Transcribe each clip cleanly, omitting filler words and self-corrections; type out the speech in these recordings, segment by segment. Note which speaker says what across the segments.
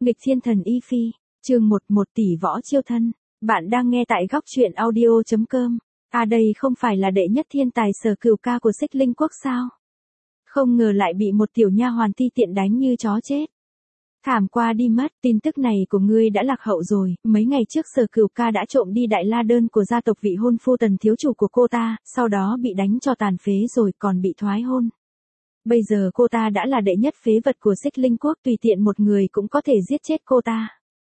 Speaker 1: Nghịch thiên thần Y Phi, chương 1 tỷ võ chiêu thân. Bạn đang nghe tại góc truyện audio.com. À đây không phải là đệ nhất thiên tài Sở Cửu Ca của Xích Linh Quốc sao? Không ngờ lại bị một tiểu nha hoàn ti tiện đánh như chó chết. Thảm qua đi mất, tin tức này của ngươi đã lạc hậu rồi, mấy ngày trước Sở Cửu Ca đã trộm đi đại la đơn của gia tộc vị hôn phu Tần thiếu chủ của cô ta, sau đó bị đánh cho tàn phế rồi còn bị thoái hôn. Bây giờ cô ta đã là đệ nhất phế vật của Xích Linh Quốc, tùy tiện một người cũng có thể giết chết cô ta.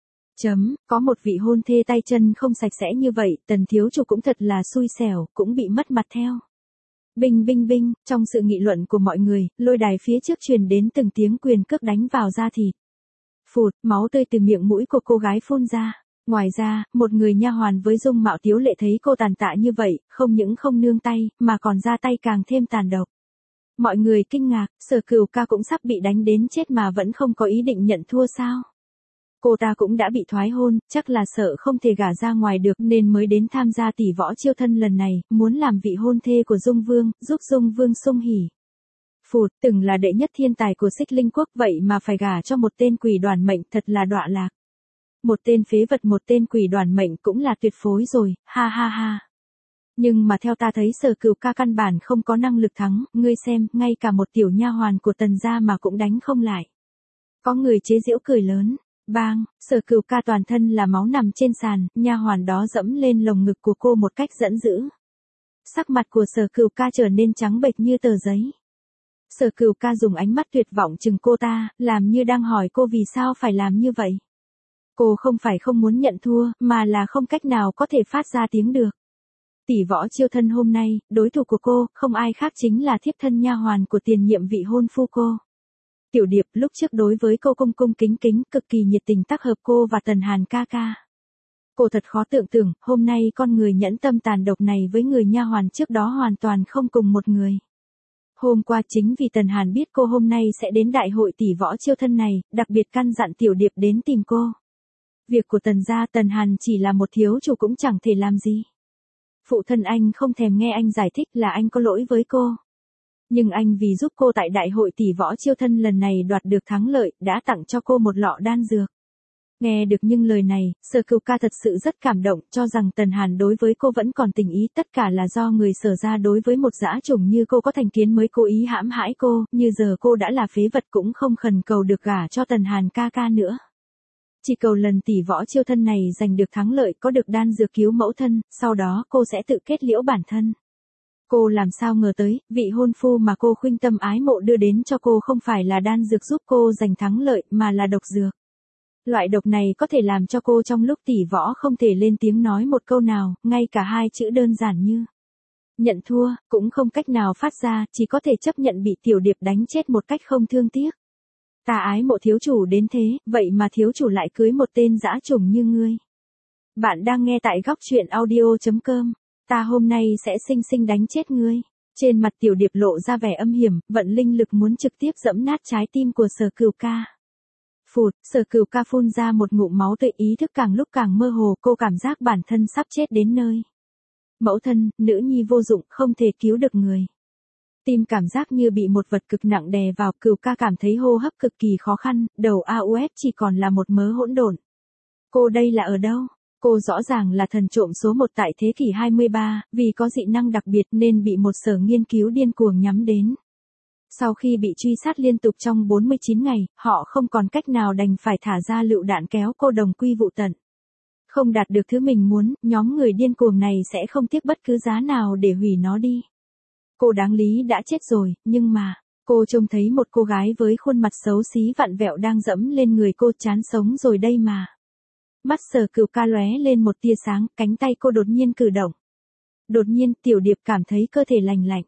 Speaker 1: Có một vị hôn thê tay chân không sạch sẽ như vậy, Tần thiếu chủ cũng thật là xui xẻo, cũng bị mất mặt theo. Binh binh binh, trong sự nghị luận của mọi người, lôi đài phía trước truyền đến từng tiếng quyền cước đánh vào da thịt. Phụt, máu tươi từ miệng mũi của cô gái phun ra. Ngoài ra, một người nha hoàn với dung mạo tiếu lệ thấy cô tàn tạ như vậy, không những không nương tay, mà còn ra tay càng thêm tàn độc. Mọi người kinh ngạc, Sở Cửu Ca cũng sắp bị đánh đến chết mà vẫn không có ý định nhận thua sao? Cô ta cũng đã bị thoái hôn, chắc là sợ không thể gả ra ngoài được nên mới đến tham gia tỷ võ chiêu thân lần này, muốn làm vị hôn thê của Dung Vương, giúp Dung Vương sung hỉ. Phụt, từng là đệ nhất thiên tài của Xích Linh Quốc vậy mà phải gả cho một tên quỷ đoàn mệnh, thật là đọa lạc. Một tên phế vật, một tên quỷ đoàn mệnh cũng là tuyệt phối rồi, ha ha ha. Nhưng mà theo ta thấy Sở Cửu Ca căn bản không có năng lực thắng, ngươi xem, ngay cả một tiểu nha hoàn của Tần gia mà cũng đánh không lại. Có người chế giễu cười lớn, bang, Sở Cửu Ca toàn thân là máu nằm trên sàn, nha hoàn đó dẫm lên lồng ngực của cô một cách giận dữ. Sắc mặt của Sở Cửu Ca trở nên trắng bệch như tờ giấy. Sở Cửu Ca dùng ánh mắt tuyệt vọng chừng cô ta, làm như đang hỏi cô vì sao phải làm như vậy. Cô không phải không muốn nhận thua, mà là không cách nào có thể phát ra tiếng được. Tỷ võ chiêu thân hôm nay, đối thủ của cô, không ai khác chính là thiếp thân nha hoàn của tiền nhiệm vị hôn phu cô. Tiểu Điệp lúc trước đối với cô cung cung kính kính, cực kỳ nhiệt tình tác hợp cô và Tần Hàn ca ca. Cô thật khó tưởng tượng, hôm nay con người nhẫn tâm tàn độc này với người nha hoàn trước đó hoàn toàn không cùng một người. Hôm qua chính vì Tần Hàn biết cô hôm nay sẽ đến đại hội tỷ võ chiêu thân này, đặc biệt căn dặn Tiểu Điệp đến tìm cô. Việc của Tần gia Tần Hàn chỉ là một thiếu chủ cũng chẳng thể làm gì. Phụ thân anh không thèm nghe anh giải thích là anh có lỗi với cô. Nhưng anh vì giúp cô tại đại hội tỷ võ chiêu thân lần này đoạt được thắng lợi, đã tặng cho cô một lọ đan dược. Nghe được những lời này, Sở Cửu Ca thật sự rất cảm động, cho rằng Tần Hàn đối với cô vẫn còn tình ý, tất cả là do người Sở gia đối với một dã chủng như cô có thành kiến mới cố ý hãm hại cô, như giờ cô đã là phế vật cũng không khẩn cầu được gả cho Tần Hàn ca ca nữa. Chỉ cầu lần tỷ võ chiêu thân này giành được thắng lợi, có được đan dược cứu mẫu thân, sau đó cô sẽ tự kết liễu bản thân. Cô làm sao ngờ tới, vị hôn phu mà cô khuynh tâm ái mộ đưa đến cho cô không phải là đan dược giúp cô giành thắng lợi, mà là độc dược. Loại độc này có thể làm cho cô trong lúc tỷ võ không thể lên tiếng nói một câu nào, ngay cả hai chữ đơn giản như nhận thua, cũng không cách nào phát ra, chỉ có thể chấp nhận bị Tiểu Điệp đánh chết một cách không thương tiếc. Ta ái mộ thiếu chủ đến thế, vậy mà thiếu chủ lại cưới một tên dã chủng như ngươi. Bạn đang nghe tại góc truyện audio.com. Ta hôm nay sẽ xinh xinh đánh chết ngươi. Trên mặt Tiểu Điệp lộ ra vẻ âm hiểm, vận linh lực muốn trực tiếp giẫm nát trái tim của Sở Cửu Ca. Phụt, Sở Cửu Ca phun ra một ngụm máu tươi, ý thức càng lúc càng mơ hồ, cô cảm giác bản thân sắp chết đến nơi. Mẫu thân, nữ nhi vô dụng, không thể cứu được người. Tim cảm giác như bị một vật cực nặng đè vào, Cửu Ca cảm thấy hô hấp cực kỳ khó khăn, đầu AUF chỉ còn là một mớ hỗn độn. Cô đây là ở đâu? Cô rõ ràng là thần trộm số 1 tại thế kỷ 23, vì có dị năng đặc biệt nên bị một sở nghiên cứu điên cuồng nhắm đến. Sau khi bị truy sát liên tục trong 49 ngày, họ không còn cách nào đành phải thả ra lựu đạn kéo cô đồng quy vụ tận. Không đạt được thứ mình muốn, nhóm người điên cuồng này sẽ không tiếc bất cứ giá nào để hủy nó đi. Cô đáng lý đã chết rồi, nhưng mà, cô trông thấy một cô gái với khuôn mặt xấu xí vặn vẹo đang dẫm lên người cô, chán sống rồi đây mà. Mắt Sở Cửu Ca lóe lên một tia sáng, cánh tay cô đột nhiên cử động. Đột nhiên, Tiểu Điệp cảm thấy cơ thể lành lạnh.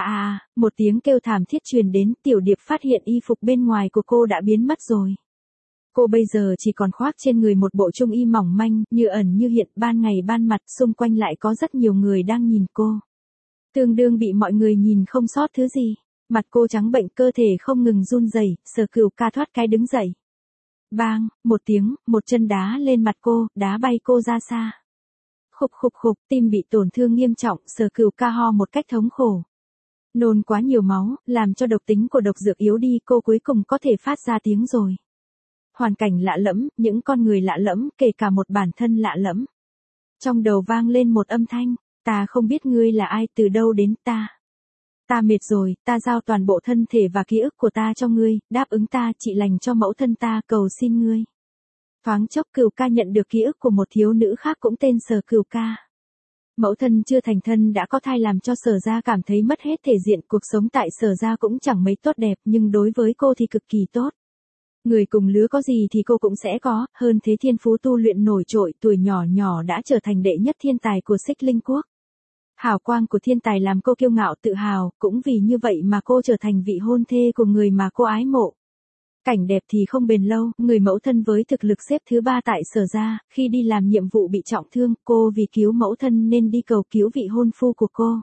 Speaker 1: Một tiếng kêu thảm thiết truyền đến, Tiểu Điệp phát hiện y phục bên ngoài của cô đã biến mất rồi. Cô bây giờ chỉ còn khoác trên người một bộ trung y mỏng manh, như ẩn như hiện, ban ngày ban mặt, xung quanh lại có rất nhiều người đang nhìn cô. Tương đương bị mọi người nhìn không sót thứ gì. Mặt cô trắng bệnh, cơ thể không ngừng run rẩy. Sở Cửu Ca thoát cái đứng dậy. Bang, một tiếng, một chân đá lên mặt cô, đá bay cô ra xa. Khục khục khục, tim bị tổn thương nghiêm trọng, Sở Cửu Ca ho một cách thống khổ. Nôn quá nhiều máu, làm cho độc tính của độc dược yếu đi, cô cuối cùng có thể phát ra tiếng rồi. hoàn cảnh lạ lẫm, những con người lạ lẫm, kể cả một bản thân lạ lẫm. Trong đầu vang lên một âm thanh, ta không biết ngươi là ai, từ đâu đến ta. Ta mệt rồi, ta giao toàn bộ thân thể và ký ức của ta cho ngươi, đáp ứng ta, trị lành cho mẫu thân ta, cầu xin ngươi. Thoáng chốc Cửu Ca nhận được ký ức của một thiếu nữ khác cũng tên Sở Cửu Ca. Mẫu thân chưa thành thân đã có thai làm cho Sở gia cảm thấy mất hết thể diện, cuộc sống tại Sở gia cũng chẳng mấy tốt đẹp, nhưng đối với cô thì cực kỳ tốt. Người cùng lứa có gì thì cô cũng sẽ có, hơn thế thiên phú tu luyện nổi trội, tuổi nhỏ nhỏ đã trở thành đệ nhất thiên tài của Xích Linh Quốc. Hào quang của thiên tài làm cô kiêu ngạo tự hào, cũng vì như vậy mà cô trở thành vị hôn thê của người mà cô ái mộ. Cảnh đẹp thì không bền lâu, người mẫu thân với thực lực xếp thứ 3 tại Sở gia, khi đi làm nhiệm vụ bị trọng thương, cô vì cứu mẫu thân nên đi cầu cứu vị hôn phu của cô.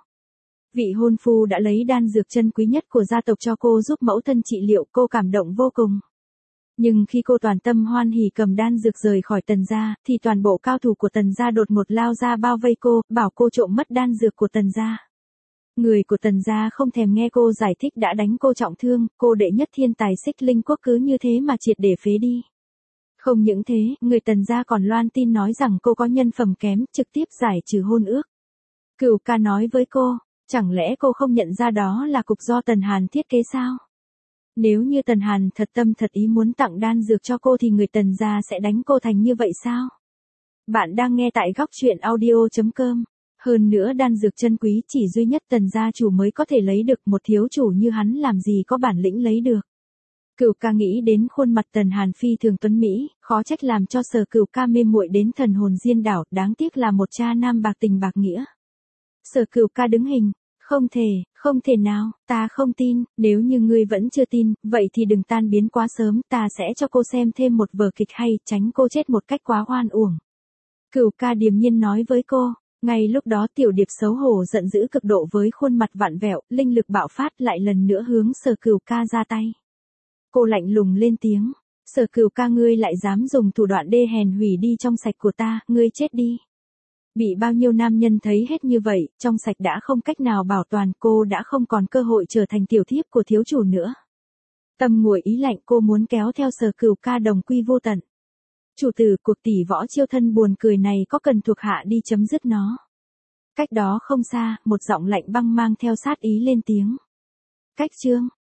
Speaker 1: Vị hôn phu đã lấy đan dược chân quý nhất của gia tộc cho cô giúp mẫu thân trị liệu, cô cảm động vô cùng. Nhưng khi cô toàn tâm hoan hỉ cầm đan dược rời khỏi Tần gia, thì toàn bộ cao thủ của Tần gia đột ngột lao ra bao vây cô, bảo cô trộm mất đan dược của Tần gia. Người của Tần gia không thèm nghe cô giải thích đã đánh cô trọng thương, cô đệ nhất thiên tài Xích Linh Quốc cứ như thế mà triệt để phế đi. Không những thế, người Tần gia còn loan tin nói rằng cô có nhân phẩm kém, trực tiếp giải trừ hôn ước. Cửu Ca nói với cô, chẳng lẽ cô không nhận ra đó là cục do Tần Hàn thiết kế sao? Nếu như Tần Hàn thật tâm thật ý muốn tặng đan dược cho cô thì người Tần gia sẽ đánh cô thành như vậy sao? Bạn đang nghe tại góc truyện audio.com. Hơn nữa đan dược chân quý chỉ duy nhất Tần gia chủ mới có thể lấy được, một thiếu chủ như hắn làm gì có bản lĩnh lấy được. Cửu Ca nghĩ đến khuôn mặt Tần Hàn phi thường tuấn Mỹ, khó trách làm cho Sở Cửu Ca mê muội đến thần hồn diên đảo, đáng tiếc là một cha nam bạc tình bạc nghĩa. Sở Cửu Ca đứng hình. Không thể nào, ta không tin, nếu như ngươi vẫn chưa tin, vậy thì đừng tan biến quá sớm, ta sẽ cho cô xem thêm một vở kịch hay, tránh cô chết một cách quá oan uổng. Cửu Ca điềm nhiên nói với cô, ngay lúc đó Tiểu Điệp xấu hổ giận dữ cực độ với khuôn mặt vặn vẹo, linh lực bạo phát lại lần nữa hướng Sở Cửu Ca ra tay. Cô lạnh lùng lên tiếng, Sở Cửu Ca ngươi lại dám dùng thủ đoạn đê hèn hủy đi trong sạch của ta, ngươi chết đi. Bị bao nhiêu nam nhân thấy hết như vậy, trong sạch đã không cách nào bảo toàn, cô đã không còn cơ hội trở thành tiểu thiếp của thiếu chủ nữa. Tâm nguội ý lạnh, cô muốn kéo theo Sở Cửu Ca đồng quy vô tận. Chủ tử, cuộc tỷ võ chiêu thân buồn cười này có cần thuộc hạ đi chấm dứt nó? Cách đó không xa, một giọng lạnh băng mang theo sát ý lên tiếng. Cách chương